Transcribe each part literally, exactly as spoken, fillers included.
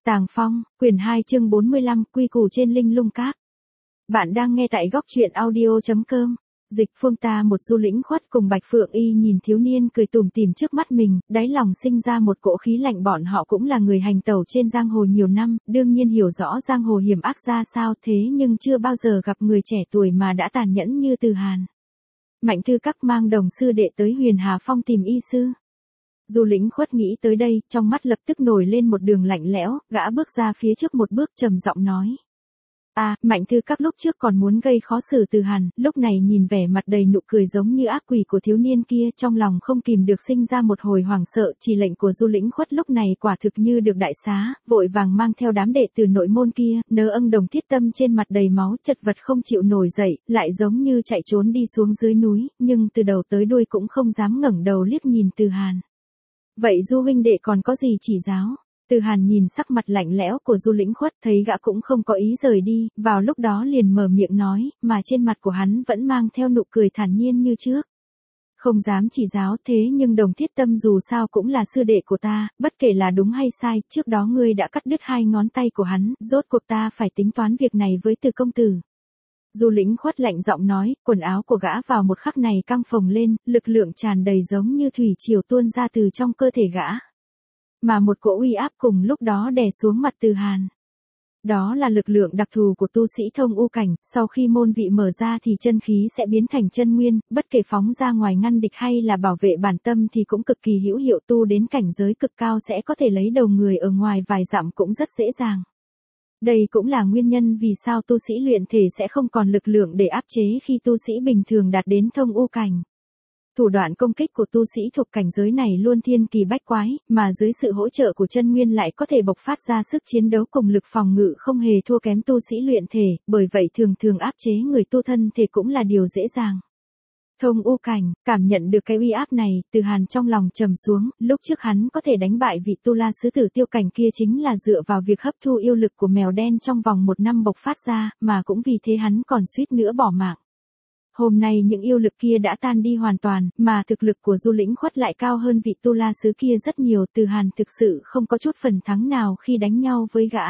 Tàng Phong, quyển hai chương bốn mươi lăm, quy củ trên linh lung các. Bạn đang nghe tại góc truyện audio.com. Dịch Phương ta một Du Lĩnh Khuất cùng Bạch Phượng Y nhìn thiếu niên cười tủm tỉm trước mắt mình, đáy lòng sinh ra một cỗ khí lạnh. Bọn họ cũng là người hành tẩu trên giang hồ nhiều năm, đương nhiên hiểu rõ giang hồ hiểm ác ra sao, thế nhưng chưa bao giờ gặp người trẻ tuổi mà đã tàn nhẫn như Từ Hàn. Mạnh Thư Các mang đồng sư đệ tới Huyền Hà Phong tìm y sư. Du Lĩnh Khuất nghĩ tới đây, trong mắt lập tức nổi lên một đường lạnh lẽo, gã bước ra phía trước một bước trầm giọng nói. À, Mạnh Thư Các lúc trước còn muốn gây khó xử Từ Hàn, lúc này nhìn vẻ mặt đầy nụ cười giống như ác quỷ của thiếu niên kia, trong lòng không kìm được sinh ra một hồi hoảng sợ. Chỉ lệnh của Du Lĩnh Khuất lúc này quả thực như được đại xá, vội vàng mang theo đám đệ tử nội môn kia, nớ âng Đồng Thiết Tâm trên mặt đầy máu, chật vật không chịu nổi dậy, lại giống như chạy trốn đi xuống dưới núi, nhưng từ đầu tới đuôi cũng không dám ngẩng đầu liếc nhìn Từ Hàn. Vậy Du huynh đệ còn có gì chỉ giáo? Từ Hàn nhìn sắc mặt lạnh lẽo của Du Lĩnh Khuất, thấy gã cũng không có ý rời đi, vào lúc đó liền mở miệng nói, mà trên mặt của hắn vẫn mang theo nụ cười thản nhiên như trước. Không dám chỉ giáo, thế nhưng Đồng Thiết Tâm dù sao cũng là sư đệ của ta, bất kể là đúng hay sai, trước đó ngươi đã cắt đứt hai ngón tay của hắn, rốt cuộc ta phải tính toán việc này với Từ công tử. Du Lĩnh Khuất lạnh giọng nói, quần áo của gã vào một khắc này căng phồng lên, lực lượng tràn đầy giống như thủy triều tuôn ra từ trong cơ thể gã. Mà một cỗ uy áp cùng lúc đó đè xuống mặt Từ Hàn. Đó là lực lượng đặc thù của tu sĩ thông u cảnh, sau khi môn vị mở ra thì chân khí sẽ biến thành chân nguyên, bất kể phóng ra ngoài ngăn địch hay là bảo vệ bản tâm thì cũng cực kỳ hữu hiệu, tu đến cảnh giới cực cao sẽ có thể lấy đầu người ở ngoài vài dặm cũng rất dễ dàng. Đây cũng là nguyên nhân vì sao tu sĩ luyện thể sẽ không còn lực lượng để áp chế khi tu sĩ bình thường đạt đến thông u cảnh. Thủ đoạn công kích của tu sĩ thuộc cảnh giới này luôn thiên kỳ bách quái, mà dưới sự hỗ trợ của chân nguyên lại có thể bộc phát ra sức chiến đấu cùng lực phòng ngự không hề thua kém tu sĩ luyện thể, bởi vậy thường thường áp chế người tu thân thể cũng là điều dễ dàng. Thông u cảnh, cảm nhận được cái uy áp này, Từ Hàn trong lòng trầm xuống, lúc trước hắn có thể đánh bại vị tu la sứ tử Tiêu Cảnh kia chính là dựa vào việc hấp thu yêu lực của mèo đen trong vòng một năm bộc phát ra, mà cũng vì thế hắn còn suýt nữa bỏ mạng. Hôm nay những yêu lực kia đã tan đi hoàn toàn, mà thực lực của Du Lĩnh Khuất lại cao hơn vị tu la sứ kia rất nhiều. Từ Hàn thực sự không có chút phần thắng nào khi đánh nhau với gã.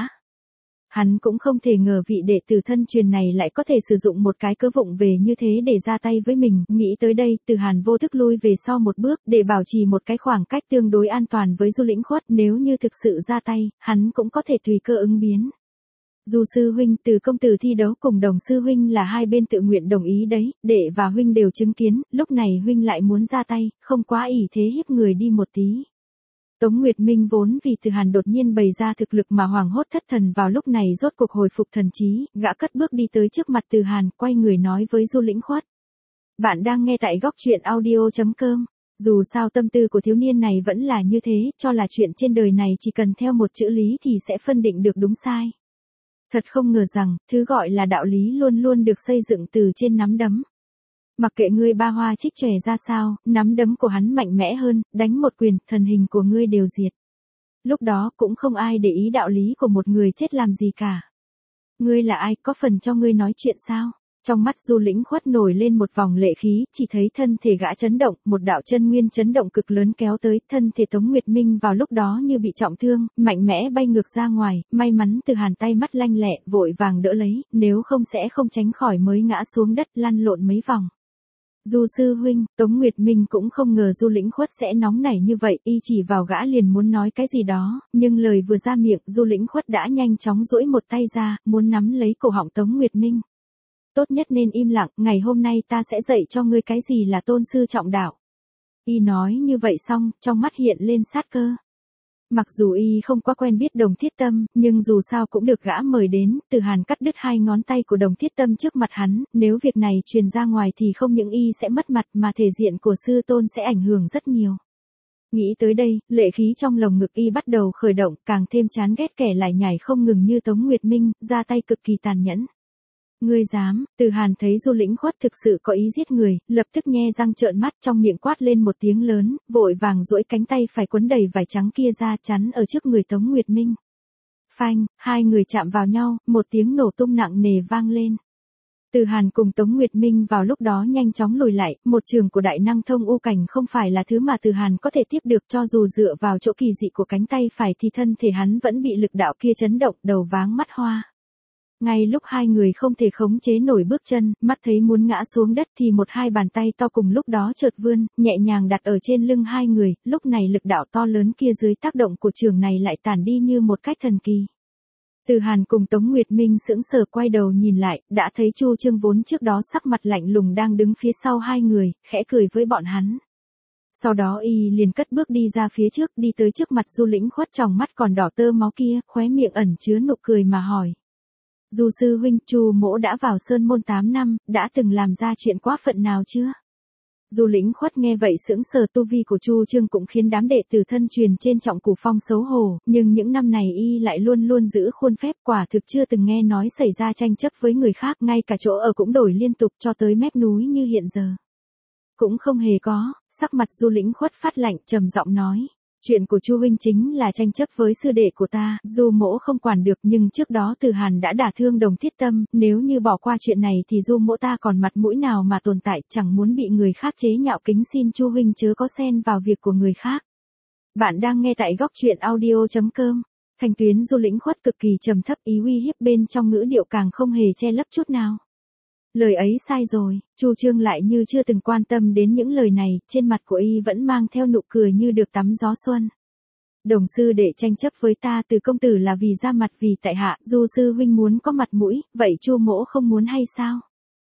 Hắn cũng không thể ngờ vị đệ tử thân truyền này lại có thể sử dụng một cái cớ vụng về như thế để ra tay với mình. Nghĩ tới đây, Từ Hàn vô thức lui về sau một bước để bảo trì một cái khoảng cách tương đối an toàn với Du Lĩnh Khuất. Nếu như thực sự ra tay, hắn cũng có thể tùy cơ ứng biến. Du sư huynh, Từ công tử thi đấu cùng Đồng sư huynh là hai bên tự nguyện đồng ý đấy, đệ và huynh đều chứng kiến, lúc này huynh lại muốn ra tay, không quá ỷ thế hiếp người đi một tí. Tống Nguyệt Minh vốn vì Từ Hàn đột nhiên bày ra thực lực mà hoảng hốt thất thần, vào lúc này rốt cuộc hồi phục thần trí, gã cất bước đi tới trước mặt Từ Hàn, quay người nói với Du Lĩnh Khuất. Bạn đang nghe tại góc truyện audio.com. Dù sao tâm tư của thiếu niên này vẫn là như thế, cho là chuyện trên đời này chỉ cần theo một chữ lý thì sẽ phân định được đúng sai. Thật không ngờ rằng, thứ gọi là đạo lý luôn luôn được xây dựng từ trên nắm đấm. Mặc kệ ngươi ba hoa trích chòe ra sao, nắm đấm của hắn mạnh mẽ hơn, đánh một quyền, thần hình của ngươi đều diệt. Lúc đó cũng không ai để ý đạo lý của một người chết làm gì cả. Ngươi là ai, có phần cho ngươi nói chuyện sao? Trong mắt Du Lĩnh Khuất nổi lên một vòng lệ khí, chỉ thấy thân thể gã chấn động, một đạo chân nguyên chấn động cực lớn kéo tới, thân thể Tống Nguyệt Minh vào lúc đó như bị trọng thương, mạnh mẽ bay ngược ra ngoài, may mắn Từ Hàn tay mắt lanh lẹ, vội vàng đỡ lấy, nếu không sẽ không tránh khỏi mới ngã xuống đất lăn lộn mấy vòng. Du sư huynh, Tống Nguyệt Minh cũng không ngờ Du Lĩnh Khuất sẽ nóng nảy như vậy, y chỉ vào gã liền muốn nói cái gì đó, nhưng lời vừa ra miệng, Du Lĩnh Khuất đã nhanh chóng duỗi một tay ra, muốn nắm lấy cổ họng Tống Nguyệt Minh. Tốt nhất nên im lặng, ngày hôm nay ta sẽ dạy cho ngươi cái gì là tôn sư trọng đạo. Y nói như vậy xong, trong mắt hiện lên sát cơ. Mặc dù y không quá quen biết Đồng Thiết Tâm, nhưng dù sao cũng được gã mời đến, Từ Hàn cắt đứt hai ngón tay của Đồng Thiết Tâm trước mặt hắn, nếu việc này truyền ra ngoài thì không những y sẽ mất mặt mà thể diện của sư tôn sẽ ảnh hưởng rất nhiều. Nghĩ tới đây, lệ khí trong lồng ngực y bắt đầu khởi động, càng thêm chán ghét kẻ lại nhảy không ngừng như Tống Nguyệt Minh, ra tay cực kỳ tàn nhẫn. Ngươi dám? Từ Hàn thấy Du Lĩnh Khuất thực sự có ý giết người, lập tức nhe răng trợn mắt, trong miệng quát lên một tiếng lớn, vội vàng duỗi cánh tay phải quấn đầy vải trắng kia ra chắn ở trước người Tống Nguyệt Minh. Phanh, hai người chạm vào nhau, một tiếng nổ tung nặng nề vang lên. Từ Hàn cùng Tống Nguyệt Minh vào lúc đó nhanh chóng lùi lại, một trường của đại năng thông u cảnh không phải là thứ mà Từ Hàn có thể tiếp được, cho dù dựa vào chỗ kỳ dị của cánh tay phải thì thân thể hắn vẫn bị lực đạo kia chấn động, đầu váng mắt hoa. Ngay lúc hai người không thể khống chế nổi bước chân, mắt thấy muốn ngã xuống đất thì một hai bàn tay to cùng lúc đó chợt vươn, nhẹ nhàng đặt ở trên lưng hai người, lúc này lực đạo to lớn kia dưới tác động của trường này lại tản đi như một cách thần kỳ. Từ Hàn cùng Tống Nguyệt Minh sững sờ quay đầu nhìn lại, đã thấy Chu Chương vốn trước đó sắc mặt lạnh lùng đang đứng phía sau hai người, khẽ cười với bọn hắn. Sau đó y liền cất bước đi ra phía trước, đi tới trước mặt Du Lĩnh Khuất, tròng mắt còn đỏ tơ máu kia, khóe miệng ẩn chứa nụ cười mà hỏi. Du sư huynh, Chu mỗ đã vào Sơn Môn tám năm, đã từng làm ra chuyện quá phận nào chưa? Du Lĩnh Khuất nghe vậy sững sờ, tu vi của Chu Chương cũng khiến đám đệ tử thân truyền trên Trọng Cửu Phong xấu hổ, nhưng những năm này y lại luôn luôn giữ khuôn phép, quả thực chưa từng nghe nói xảy ra tranh chấp với người khác, ngay cả chỗ ở cũng đổi liên tục cho tới mép núi như hiện giờ. Cũng không hề có, sắc mặt Du Lĩnh Khuất phát lạnh, trầm giọng nói. Chuyện của Chu huynh chính là tranh chấp với sư đệ của ta, dù mỗ không quản được, nhưng trước đó Từ Hàn đã đả thương Đồng Thiết Tâm, nếu như bỏ qua chuyện này thì du mỗ ta còn mặt mũi nào mà tồn tại, chẳng muốn bị người khác chế nhạo, kính xin Chu huynh chớ có xen vào việc của người khác. Bạn đang nghe tại góc truyện audio chấm com. Thanh tuyến Du Lĩnh Khuất cực kỳ trầm thấp, ý uy hiếp bên trong ngữ điệu càng không hề che lấp chút nào. Lời ấy sai rồi, Chu Chương lại như chưa từng quan tâm đến những lời này, trên mặt của y vẫn mang theo nụ cười như được tắm gió xuân. Đồng sư đệ tranh chấp với ta, Từ công tử là vì ra mặt vì tại hạ, Du sư huynh muốn có mặt mũi, vậy Chu mỗ không muốn hay sao?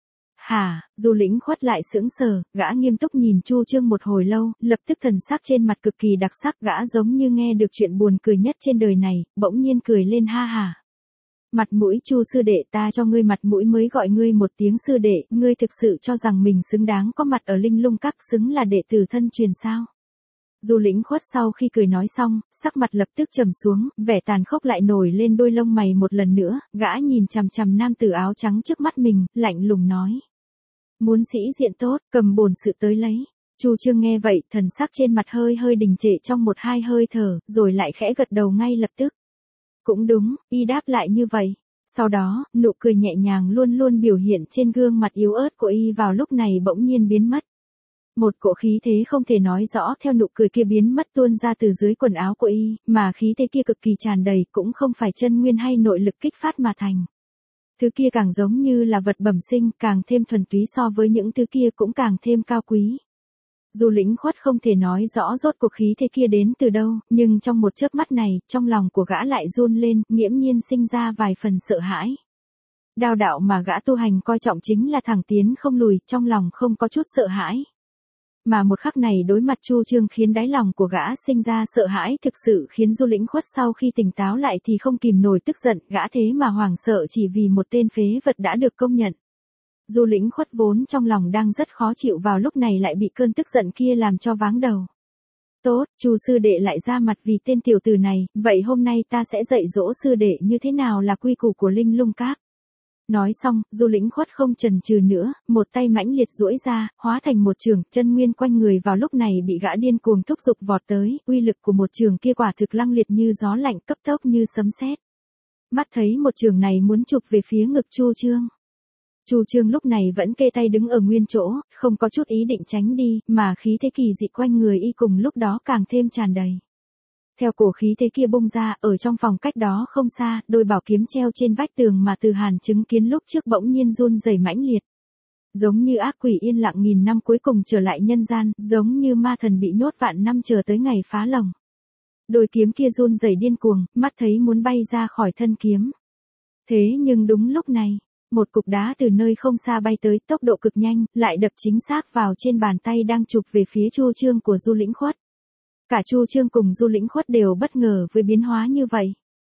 Hả? Du Lĩnh Khuất lại sững sờ, gã nghiêm túc nhìn Chu Chương một hồi lâu, lập tức thần sắc trên mặt cực kỳ đặc sắc, gã giống như nghe được chuyện buồn cười nhất trên đời này, bỗng nhiên cười lên ha hả. Mặt mũi, Chu sư đệ, ta cho ngươi mặt mũi mới gọi ngươi một tiếng sư đệ, ngươi thực sự cho rằng mình xứng đáng có mặt ở Linh Lung Các, xứng là đệ tử thân truyền sao? Du Lĩnh Khuất sau khi cười nói xong, sắc mặt lập tức trầm xuống, vẻ tàn khốc lại nổi lên đôi lông mày một lần nữa, gã nhìn chằm chằm nam tử áo trắng trước mắt mình, lạnh lùng nói. Muốn sĩ diện tốt, cầm bổn sự tới lấy. Chu Chương nghe vậy, thần sắc trên mặt hơi hơi đình trệ trong một hai hơi thở, rồi lại khẽ gật đầu ngay lập tức. Cũng đúng, y đáp lại như vậy. Sau đó, nụ cười nhẹ nhàng luôn luôn biểu hiện trên gương mặt yếu ớt của y vào lúc này bỗng nhiên biến mất. Một cỗ khí thế không thể nói rõ theo nụ cười kia biến mất tuôn ra từ dưới quần áo của y, mà khí thế kia cực kỳ tràn đầy, cũng không phải chân nguyên hay nội lực kích phát mà thành. Thứ kia càng giống như là vật bẩm sinh, càng thêm thuần túy, so với những thứ kia cũng càng thêm cao quý. Du Lĩnh Khuất không thể nói rõ rốt cuộc khí thế kia đến từ đâu, nhưng trong một chớp mắt này, trong lòng của gã lại run lên, nghiễm nhiên sinh ra vài phần sợ hãi. Đao đạo mà gã tu hành coi trọng chính là thẳng tiến không lùi, trong lòng không có chút sợ hãi. Mà một khắc này đối mặt Chu Chương khiến đáy lòng của gã sinh ra sợ hãi thực sự, khiến Du Lĩnh Khuất sau khi tỉnh táo lại thì không kìm nổi tức giận, gã thế mà hoảng sợ chỉ vì một tên phế vật đã được công nhận. Du Lĩnh Khuất vốn trong lòng đang rất khó chịu, vào lúc này lại bị cơn tức giận kia làm cho váng đầu. Tốt, Chu sư đệ lại ra mặt vì tên tiểu tử này, vậy hôm nay ta sẽ dạy dỗ sư đệ như thế nào là quy củ của Linh Lung Các. Nói xong, Du Lĩnh Khuất không chần chừ nữa, một tay mãnh liệt duỗi ra, hóa thành một trường, chân nguyên quanh người vào lúc này bị gã điên cuồng thúc giục vọt tới, uy lực của một trường kia quả thực lăng liệt như gió lạnh, cấp tốc như sấm sét. Mắt thấy một trường này muốn chụp về phía ngực Chu Chương. Chu Chương lúc này vẫn kê tay đứng ở nguyên chỗ, không có chút ý định tránh đi, mà khí thế kỳ dị quanh người y cùng lúc đó càng thêm tràn đầy. Theo cổ khí thế kia bung ra, ở trong phòng cách đó không xa, đôi bảo kiếm treo trên vách tường mà Từ Hàn chứng kiến lúc trước bỗng nhiên run rẩy mãnh liệt. Giống như ác quỷ yên lặng nghìn năm cuối cùng trở lại nhân gian, giống như ma thần bị nhốt vạn năm chờ tới ngày phá lồng. Đôi kiếm kia run rẩy điên cuồng, mắt thấy muốn bay ra khỏi thân kiếm. Thế nhưng đúng lúc này, một cục đá từ nơi không xa bay tới, tốc độ cực nhanh, lại đập chính xác vào trên bàn tay đang chụp về phía Chu Chương của Du Lĩnh Khuất. Cả Chu Chương cùng Du Lĩnh Khuất đều bất ngờ với biến hóa như vậy.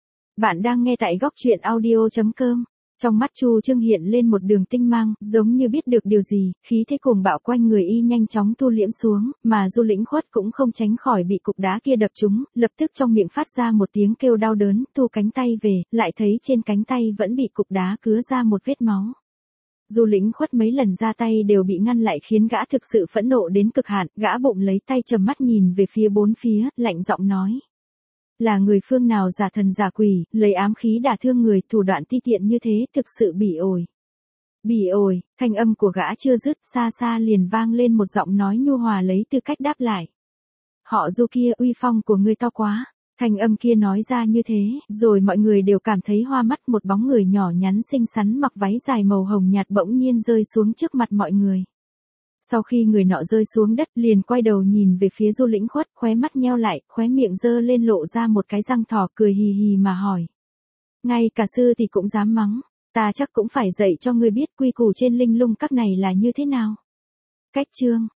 Bạn đang nghe tại góc truyện audio chấm com. Trong mắt Chu Chương hiện lên một đường tinh mang, giống như biết được điều gì, khí thế cuồng bạo quanh người y nhanh chóng thu liễm xuống, mà Du Lĩnh Khuất cũng không tránh khỏi bị cục đá kia đập trúng, lập tức trong miệng phát ra một tiếng kêu đau đớn, thu cánh tay về, lại thấy trên cánh tay vẫn bị cục đá cứa ra một vết máu. Du Lĩnh Khuất mấy lần ra tay đều bị ngăn lại khiến gã thực sự phẫn nộ đến cực hạn, gã bụng lấy tay trầm mắt nhìn về phía bốn phía, lạnh giọng nói. Là người phương nào giả thần giả quỷ, lấy ám khí đả thương người, thủ đoạn ti tiện như thế, thực sự bỉ ổi. Bỉ ổi, thanh âm của gã chưa dứt, xa xa liền vang lên một giọng nói nhu hòa lấy tư cách đáp lại. Họ Du kia, uy phong của ngươi to quá. Thanh âm kia nói ra như thế, rồi mọi người đều cảm thấy hoa mắt, một bóng người nhỏ nhắn xinh xắn mặc váy dài màu hồng nhạt bỗng nhiên rơi xuống trước mặt mọi người. Sau khi người nọ rơi xuống đất, liền quay đầu nhìn về phía Du Lĩnh Khuất, khóe mắt nheo lại, khóe miệng giơ lên lộ ra một cái răng thỏ, cười hì hì mà hỏi. Ngay cả sư thì cũng dám mắng, ta chắc cũng phải dạy cho ngươi biết quy củ trên linh lung các này là như thế nào. Cách chương